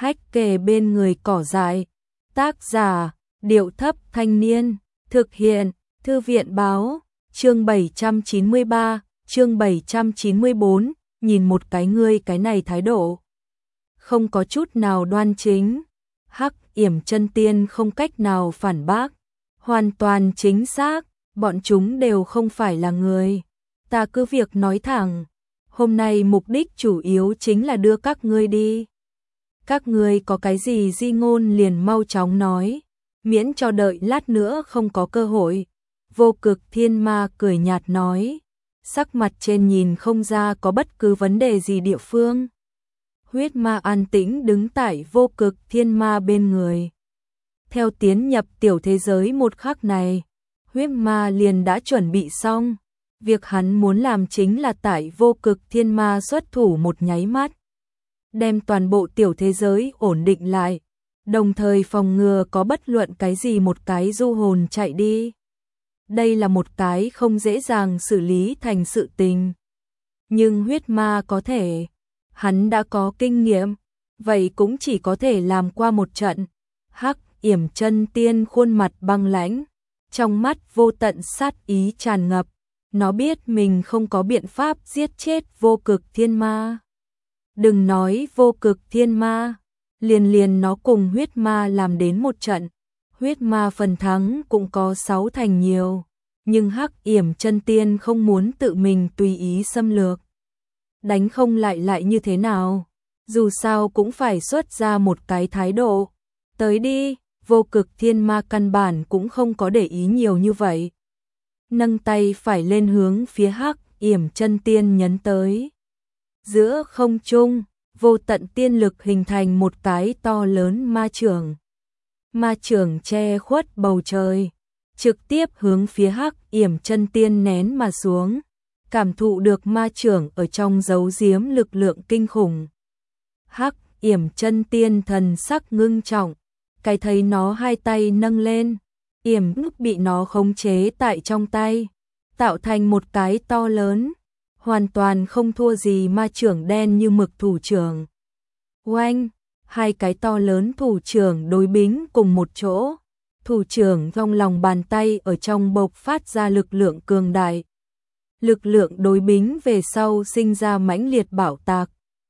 Hách kề bên người cỏ dại. Tác giả, Điệu Thấp Thanh Niên. Thực hiện, Thư viện Báo. Chương 793, chương 794, nhìn một cái ngươi cái này thái độ. Không có chút nào đoan chính. Hắc Yểm Chân Tiên không cách nào phản bác. Hoàn toàn chính xác, bọn chúng đều không phải là người. Ta cứ việc nói thẳng, hôm nay mục đích chủ yếu chính là đưa các ngươi đi. Các ngươi có cái gì di ngôn liền mau chóng nói, miễn cho đợi lát nữa không có cơ hội. Vô Cực Thiên Ma cười nhạt nói, sắc mặt trên nhìn không ra có bất cứ vấn đề gì địa phương. Huyết Ma an tĩnh đứng tại Vô Cực Thiên Ma bên người. Theo tiến nhập tiểu thế giới một khắc này, Huyết Ma liền đã chuẩn bị xong. Việc hắn muốn làm chính là tại Vô Cực Thiên Ma xuất thủ một nháy mắt, đem toàn bộ tiểu thế giới ổn định lại, đồng thời phòng ngừa có bất luận cái gì một cái du hồn chạy đi. Đây là một cái không dễ dàng xử lý thành sự tình. Nhưng Huyết Ma có thể, hắn đã có kinh nghiệm, vậy cũng chỉ có thể làm qua một trận. Hắc Yểm Chân Tiên khuôn mặt băng lãnh, trong mắt vô tận sát ý tràn ngập. Nó biết mình không có biện pháp giết chết Vô Cực Thiên Ma. Đừng nói Vô Cực Thiên Ma, liền nó cùng Huyết Ma làm đến một trận. Huyết Ma phần thắng cũng có 6 thành nhiều, nhưng Hắc Yểm Chân Tiên không muốn tự mình tùy ý xâm lược. Đánh không lại như thế nào, dù sao cũng phải xuất ra một cái thái độ. Tới đi, Vô Cực Thiên Ma căn bản cũng không có để ý nhiều như vậy. Nâng tay phải lên hướng phía Hắc Yểm Chân Tiên nhấn tới. Giữa không trung, vô tận tiên lực hình thành một cái to lớn ma chưởng. Ma chưởng che khuất bầu trời, trực tiếp hướng phía Hắc Yểm Chân Tiên nén mà xuống. Cảm thụ được ma chưởng ở trong giấu giếm lực lượng kinh khủng. Hắc Yểm Chân Tiên thần sắc ngưng trọng, cái thấy nó hai tay nâng lên, yểm ngức bị nó khống chế tại trong tay, tạo thành một cái to lớn, hoàn toàn không thua gì ma chưởng đen như mực thủ trưởng. Oanh, hai cái to lớn thủ trưởng đối bính cùng một chỗ, thủ trưởng trong lòng bàn tay ở trong bộc phát ra lực lượng cường đại. Lực lượng đối bính về sau sinh ra mãnh liệt bạo tạc.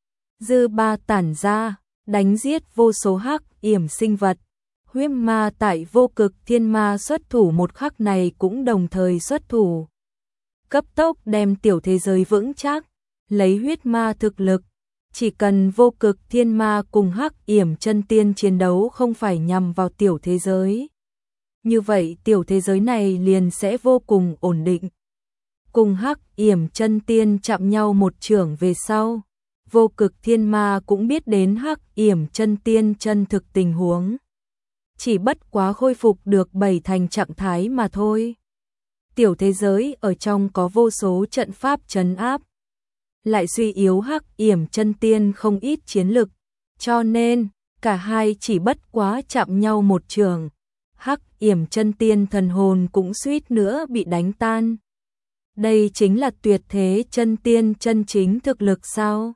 Dư ba tản ra, đánh giết vô số hắc yểm sinh vật. Huyết Ma tại Vô Cực Thiên Ma xuất thủ một khắc này cũng đồng thời xuất thủ. Cấp tốc đem tiểu thế giới vững chắc, lấy Huyết Ma thực lực. Chỉ cần Vô Cực Thiên Ma cùng Hắc Yểm Chân Tiên chiến đấu không phải nhằm vào tiểu thế giới. Như vậy tiểu thế giới này liền sẽ vô cùng ổn định. Cùng Hắc Yểm Chân Tiên chạm nhau một chưởng về sau, Vô Cực Thiên Ma cũng biết đến Hắc Yểm Chân Tiên chân thực tình huống. Chỉ bất quá khôi phục được 7 thành trạng thái mà thôi. Tiểu thế giới ở trong có vô số trận pháp trấn áp, lại suy yếu Hắc Yểm Chân Tiên không ít chiến lực, cho nên cả hai chỉ bất quá chạm nhau một trường. Hắc Yểm Chân Tiên thần hồn cũng suýt nữa bị đánh tan. Đây chính là tuyệt thế chân tiên chân chính thực lực sao?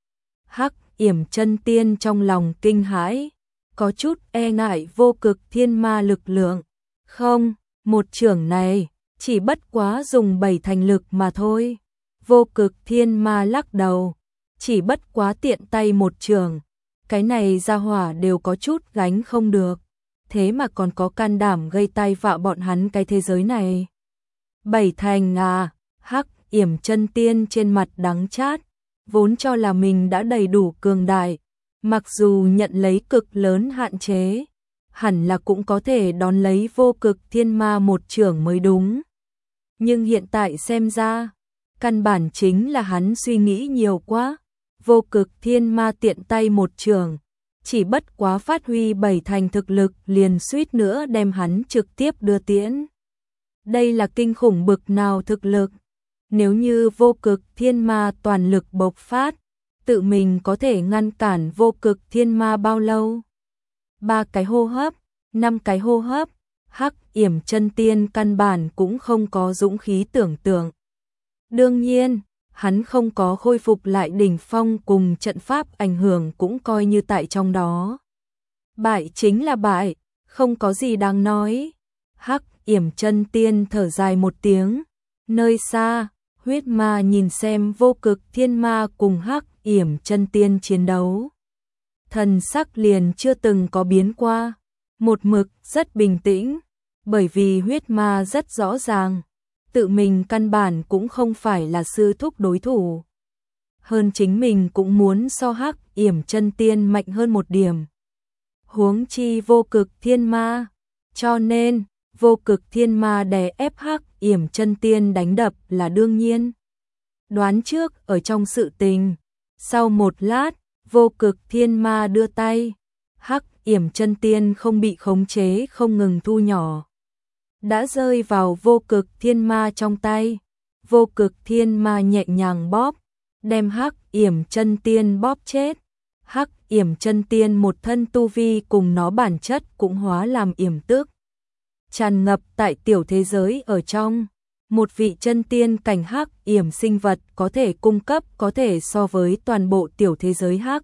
Hắc Yểm Chân Tiên trong lòng kinh hãi, có chút e ngại Vô Cực Thiên Ma lực lượng. Không, một chưởng này chỉ bất quá dùng 7 thành lực mà thôi. Vô Cực Thiên Ma lắc đầu, chỉ bất quá tiện tay một chưởng, cái này ra hỏa đều có chút gánh không được, thế mà còn có can đảm gây tai vạ bọn hắn cái thế giới này. 7 thành à? Hắc Yểm Chân Tiên trên mặt đắng chát, vốn cho là mình đã đầy đủ cường đại, mặc dù nhận lấy cực lớn hạn chế, hẳn là cũng có thể đón lấy Vô Cực Thiên Ma một chưởng mới đúng. Nhưng hiện tại xem ra, căn bản chính là hắn suy nghĩ nhiều quá. Vô Cực Thiên Ma tiện tay một chưởng, chỉ bất quá phát huy 7 thành thực lực liền suýt nữa đem hắn trực tiếp đưa tiễn. Đây là kinh khủng bực nào thực lực. Nếu như Vô Cực Thiên Ma toàn lực bộc phát, tự mình có thể ngăn cản Vô Cực Thiên Ma bao lâu? 3 cái hô hấp, 5 cái hô hấp, Hắc Yểm Chân Tiên căn bản cũng không có dũng khí tưởng tượng. Đương nhiên, hắn không có khôi phục lại đỉnh phong cùng trận pháp ảnh hưởng cũng coi như tại trong đó. Bại chính là bại, không có gì đáng nói. Hắc Yểm Chân Tiên thở dài một tiếng, nơi xa, huyết ma nhìn xem Vô Cực Thiên Ma cùng Hắc Yểm Chân Tiên chiến đấu. Thần sắc liền chưa từng có biến qua, một mực rất bình tĩnh, bởi vì huyết ma rất rõ ràng, tự mình căn bản cũng không phải là sư thúc đối thủ. Hơn chính mình cũng muốn so Hắc Yểm Chân Tiên mạnh hơn một điểm. Huống chi Vô Cực Thiên Ma, cho nên Vô Cực Thiên Ma đè ép Hắc Yểm Chân Tiên đánh đập là đương nhiên. Đoán trước ở trong sự tình, sau một lát, Vô Cực Thiên Ma đưa tay, Hắc Yểm Chân Tiên không bị khống chế không ngừng thu nhỏ. Đã rơi vào Vô Cực Thiên Ma trong tay, Vô Cực Thiên Ma nhẹ nhàng bóp, đem Hắc Yểm Chân Tiên bóp chết. Hắc Yểm Chân Tiên một thân tu vi cùng nó bản chất cũng hóa làm yểm tức. Tràn ngập tại tiểu thế giới ở trong, một vị chân tiên cảnh Hắc Yểm sinh vật có thể cung cấp có thể so với toàn bộ tiểu thế giới Hắc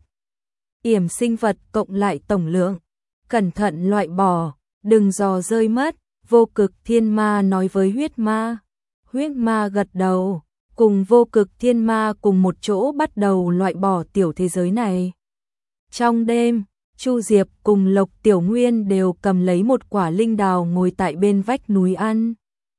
Yểm sinh vật cộng lại tổng lượng. Cẩn thận loại bỏ, đừng dò rơi mất, Vô Cực Thiên Ma nói với huyết ma. Huyết ma gật đầu, cùng Vô Cực Thiên Ma cùng một chỗ bắt đầu loại bỏ tiểu thế giới này. Trong đêm, Chu Diệp cùng Lộc Tiểu Nguyên đều cầm lấy một quả linh đào ngồi tại bên vách núi ăn.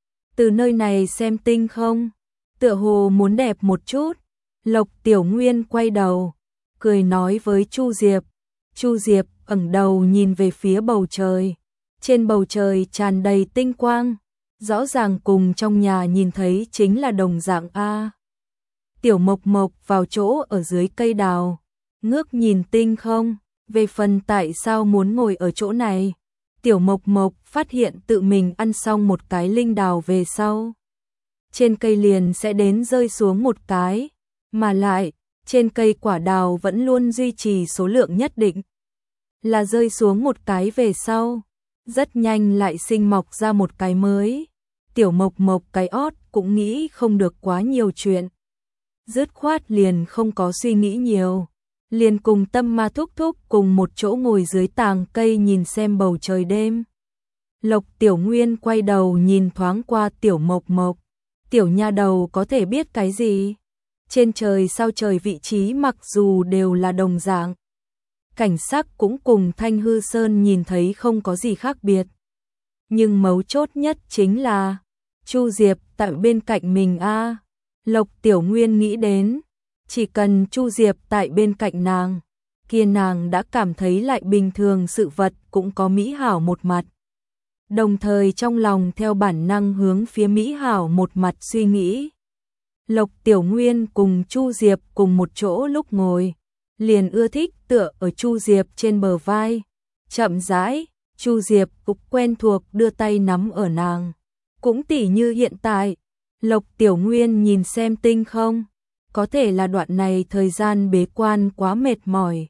Từ nơi này xem tinh không, tựa hồ muốn đẹp một chút. Lộc Tiểu Nguyên quay đầu, cười nói với Chu Diệp. Chu Diệp ẩn đầu nhìn về phía bầu trời. Trên bầu trời tràn đầy tinh quang, rõ ràng cùng trong nhà nhìn thấy chính là đồng dạng a. Tiểu Mộc Mộc vào chỗ ở dưới cây đào, ngước nhìn tinh không, về phần tại sao muốn ngồi ở chỗ này. Tiểu Mộc Mộc phát hiện tự mình ăn xong một cái linh đào về sau, trên cây liền sẽ đến rơi xuống một cái, mà lại, trên cây quả đào vẫn luôn duy trì số lượng nhất định. Là rơi xuống một cái về sau, rất nhanh lại sinh mọc ra một cái mới. Tiểu Mộc Mộc cái ót cũng nghĩ không được quá nhiều chuyện. Dứt khoát liền không có suy nghĩ nhiều. Liền cùng Tâm Ma thúc thúc cùng một chỗ ngồi dưới tàng cây nhìn xem bầu trời đêm. Lộc Tiểu Nguyên quay đầu nhìn thoáng qua Tiểu Mộc Mộc. Tiểu nha đầu có thể biết cái gì? Trên trời sao trời vị trí mặc dù đều là đồng dạng, cảnh sắc cũng cùng Thanh Hư Sơn nhìn thấy không có gì khác biệt. Nhưng mấu chốt nhất chính là Chu Diệp tại bên cạnh mình a. Lộc Tiểu Nguyên nghĩ đến, chỉ cần Chu Diệp tại bên cạnh nàng, kia nàng đã cảm thấy lại bình thường sự vật cũng có mỹ hảo một mặt. Đồng thời trong lòng theo bản năng hướng phía mỹ hảo một mặt suy nghĩ. Lộc Tiểu Nguyên cùng Chu Diệp cùng một chỗ lúc ngồi, liền ưa thích tựa ở Chu Diệp trên bờ vai. Chậm rãi, Chu Diệp cũng quen thuộc đưa tay nắm ở nàng. Cũng tỉ như hiện tại, Lộc Tiểu Nguyên nhìn xem tinh không, có thể là đoạn này thời gian bế quan quá mệt mỏi.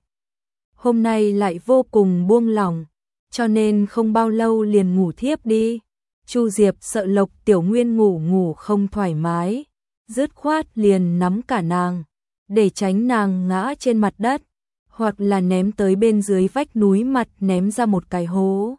Hôm nay lại vô cùng buông lỏng, cho nên không bao lâu liền ngủ thiếp đi. Chu Diệp sợ Lộc Tiểu Nguyên ngủ không thoải mái, dứt khoát liền nắm cả nàng, để tránh nàng ngã trên mặt đất, hoặc là ném tới bên dưới vách núi mặt ném ra một cái hố.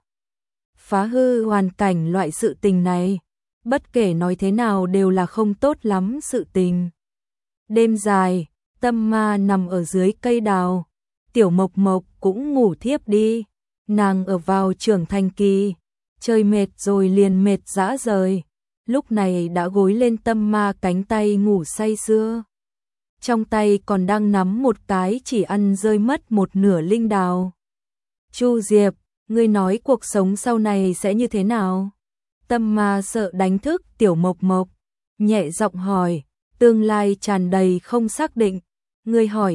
Phá hư hoàn cảnh loại sự tình này, bất kể nói thế nào đều là không tốt lắm sự tình. Đêm dài, Tâm Ma nằm ở dưới cây đào, Tiểu Mộc Mộc cũng ngủ thiếp đi. Nàng ở vào trưởng thành kỳ, chơi mệt rồi liền mệt rã rời, lúc này đã gối lên Tâm Ma cánh tay ngủ say sưa. Trong tay còn đang nắm một cái chỉ ăn rơi mất một nửa linh đào. Chu Diệp, ngươi nói cuộc sống sau này sẽ như thế nào? Tâm Ma sợ đánh thức Tiểu Mộc Mộc, nhẹ giọng hỏi, tương lai tràn đầy không xác định. Ngươi hỏi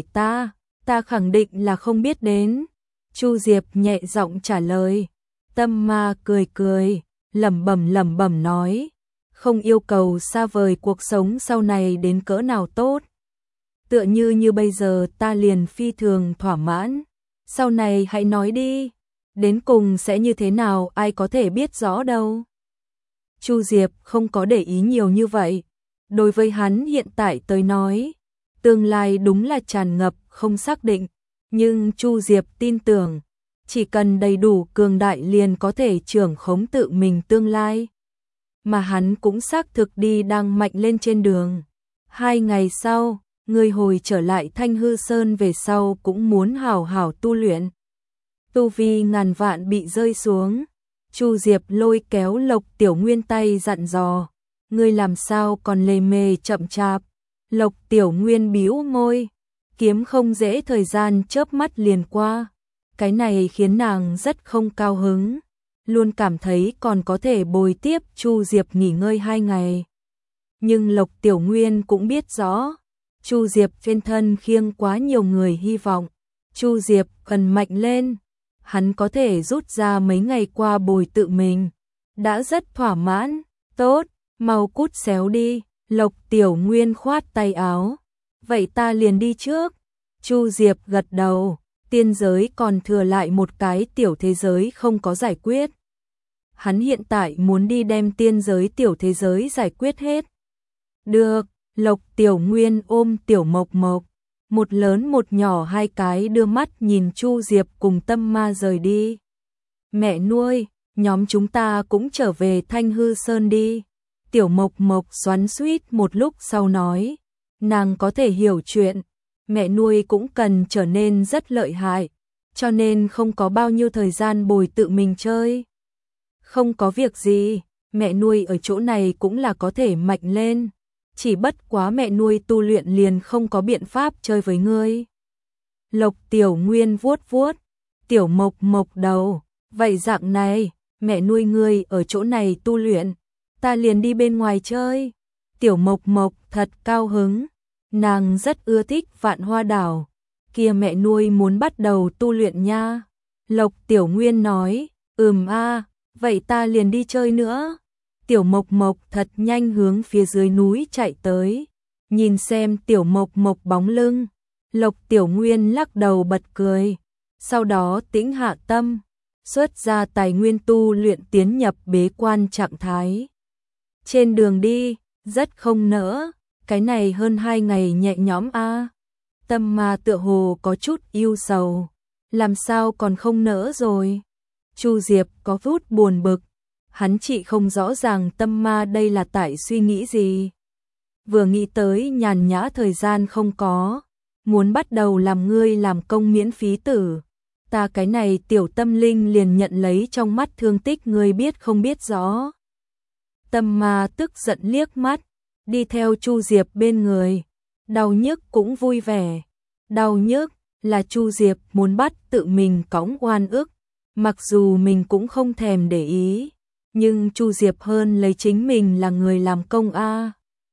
ta khẳng định là không biết đến. Chu Diệp nhẹ giọng trả lời. Tâm Ma cười cười, lẩm bẩm nói, không yêu cầu xa vời cuộc sống sau này đến cỡ nào tốt. Tựa như bây giờ ta liền phi thường thỏa mãn, sau này hãy nói đi, đến cùng sẽ như thế nào ai có thể biết rõ đâu. Chu Diệp không có để ý nhiều như vậy, Đối với hắn hiện tại tới nói, tương lai đúng là tràn ngập không xác định, nhưng Chu Diệp tin tưởng, chỉ cần đầy đủ cường đại liền có thể trưởng khống tự mình tương lai. Mà hắn cũng xác thực đi đang mạnh lên trên đường. 2 ngày sau, người hồi trở lại Thanh Hư Sơn về sau cũng muốn hảo hảo tu luyện. Tu vi ngàn vạn bị rơi xuống. Chu Diệp lôi kéo Lộc Tiểu Nguyên tay dặn dò, ngươi làm sao còn lề mề chậm chạp. Lộc Tiểu Nguyên bĩu môi, kiếm không dễ, thời gian chớp mắt liền qua. Cái này khiến nàng rất không cao hứng, luôn cảm thấy còn có thể bồi tiếp Chu Diệp nghỉ ngơi 2 ngày. Nhưng Lộc Tiểu Nguyên cũng biết rõ, Chu Diệp trên thân khiêng quá nhiều người hy vọng, Chu Diệp cần mạnh lên, hắn có thể rút ra mấy ngày qua bồi tự mình, đã rất thỏa mãn. Tốt, mau cút xéo đi. Lộc Tiểu Nguyên khoát tay áo, vậy ta liền đi trước. Chu Diệp gật đầu, tiên giới còn thừa lại một cái tiểu thế giới không có giải quyết. Hắn hiện tại muốn đi đem tiên giới tiểu thế giới giải quyết hết. Được, Lộc Tiểu Nguyên ôm Tiểu Mộc Mộc, một lớn một nhỏ hai cái đưa mắt nhìn Chu Diệp cùng Tâm Ma rời đi. Mẹ nuôi, nhóm chúng ta cũng trở về Thanh Hư Sơn đi. Tiểu Mộc Mộc xoắn xuýt một lúc sau nói, nàng có thể hiểu chuyện, mẹ nuôi cũng cần trở nên rất lợi hại, cho nên không có bao nhiêu thời gian bồi tự mình chơi. Không có việc gì, mẹ nuôi ở chỗ này cũng là có thể mạnh lên, chỉ bất quá mẹ nuôi tu luyện liền không có biện pháp chơi với ngươi. Lộc Tiểu Nguyên vuốt vuốt Tiểu Mộc Mộc đầu, vậy dạng này, mẹ nuôi ngươi ở chỗ này tu luyện, ta liền đi bên ngoài chơi. Tiểu Mộc Mộc thật cao hứng, nàng rất ưa thích Vạn Hoa Đảo, kia mẹ nuôi muốn bắt đầu tu luyện nha. Lộc Tiểu Nguyên nói, vậy ta liền đi chơi nữa. Tiểu Mộc Mộc thật nhanh hướng phía dưới núi chạy tới, nhìn xem Tiểu Mộc Mộc bóng lưng, Lộc Tiểu Nguyên lắc đầu bật cười, sau đó tĩnh hạ tâm, xuất ra tài nguyên tu luyện tiến nhập bế quan trạng thái. Trên đường đi, rất không nỡ, cái này hơn 2 ngày nhẹ nhõm a. Tâm Ma tựa hồ có chút ưu sầu, làm sao còn không nỡ rồi. Chu Diệp có chút buồn bực, hắn chỉ không rõ ràng Tâm Ma đây là tại suy nghĩ gì. Vừa nghĩ tới nhàn nhã thời gian không có, muốn bắt đầu làm ngươi làm công miễn phí tử, ta cái này tiểu tâm linh liền nhận lấy trong mắt thương tích ngươi biết không biết rõ. Tâm Ma tức giận liếc mắt, đi theo Chu Diệp bên người, đau nhức cũng vui vẻ. Đau nhức là Chu Diệp muốn bắt tự mình cõng oan ức, mặc dù mình cũng không thèm để ý, nhưng Chu Diệp hơn lấy chính mình là người làm công a,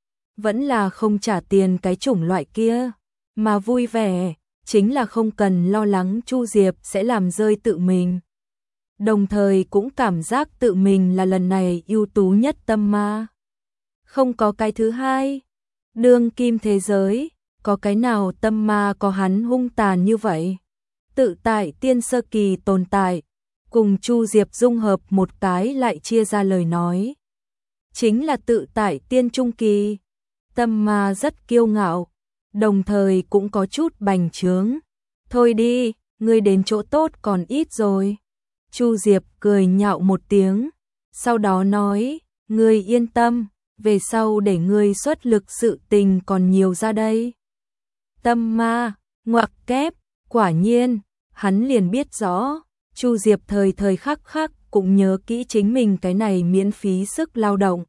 vẫn là không trả tiền cái chủng loại kia, mà vui vẻ chính là không cần lo lắng Chu Diệp sẽ làm rơi tự mình. Đồng thời cũng cảm giác tự mình là lần này ưu tú nhất Tâm Ma. Không có cái thứ hai, đương kim thế giới, có cái nào Tâm Ma có hắn hung tàn như vậy. Tự tại tiên sơ kỳ tồn tại, cùng Chu Diệp dung hợp một cái lại chia ra lời nói. Chính là tự tại tiên trung kỳ. Tâm Ma rất kiêu ngạo, đồng thời cũng có chút bành trướng. Thôi đi, ngươi đến chỗ tốt còn ít rồi. Chu Diệp cười nhạo một tiếng, sau đó nói, ngươi yên tâm, về sau để ngươi xuất lực sự tình còn nhiều ra đây. Tâm Ma, ngoặc kép, quả nhiên, hắn liền biết rõ, Chu Diệp thời thời khắc khắc cũng nhớ kỹ chính mình cái này miễn phí sức lao động.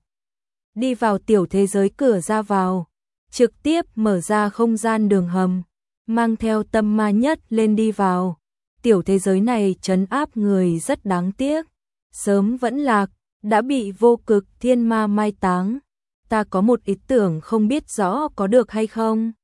Đi vào tiểu thế giới cửa ra vào, trực tiếp mở ra không gian đường hầm, mang theo Tâm Ma nhất lên đi vào. Tiểu thế giới này trấn áp người rất đáng tiếc, sớm vẫn lạc, đã bị Vô Cực Thiên Ma mai táng. Ta có một ý tưởng không biết rõ có được hay không.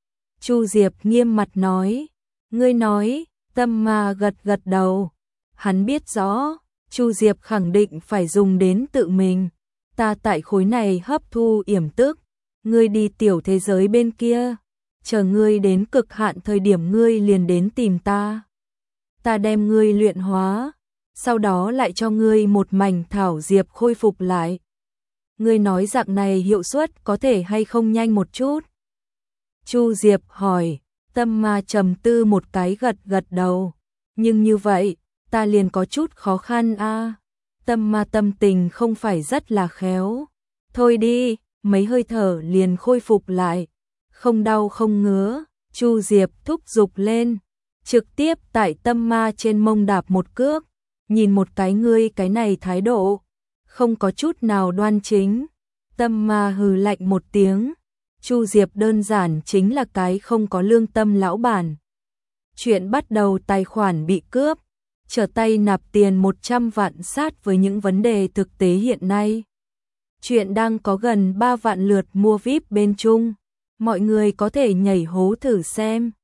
Chu Diệp nghiêm mặt nói, ngươi nói. Tâm Ma gật gật đầu, hắn biết rõ, Chu Diệp khẳng định phải dùng đến tự mình. Ta tại khối này hấp thu yểm tức, ngươi đi tiểu thế giới bên kia, chờ ngươi đến cực hạn thời điểm ngươi liền đến tìm ta. Ta đem ngươi luyện hóa, sau đó lại cho ngươi một mảnh thảo diệp khôi phục lại. Ngươi nói dạng này hiệu suất có thể hay không nhanh một chút? Chu Diệp hỏi, Tâm Ma trầm tư một cái gật gật đầu. Nhưng như vậy, ta liền có chút khó khăn a. Tâm Ma tâm tình không phải rất là khéo. Thôi đi, mấy hơi thở liền khôi phục lại. Không đau không ngứa, Chu Diệp thúc giục lên. Trực tiếp tại Tâm Ma trên mông đạp một cước. Nhìn một cái ngươi cái này thái độ. Không có chút nào đoan chính. Tâm Ma hừ lạnh một tiếng. Chu Diệp đơn giản chính là cái không có lương tâm lão bản. Chuyện bắt đầu tài khoản bị cướp, trở tay nạp tiền 100 vạn sát với những vấn đề thực tế hiện nay. Chuyện đang có gần 3 vạn lượt mua VIP bên Trung, mọi người có thể nhảy hố thử xem.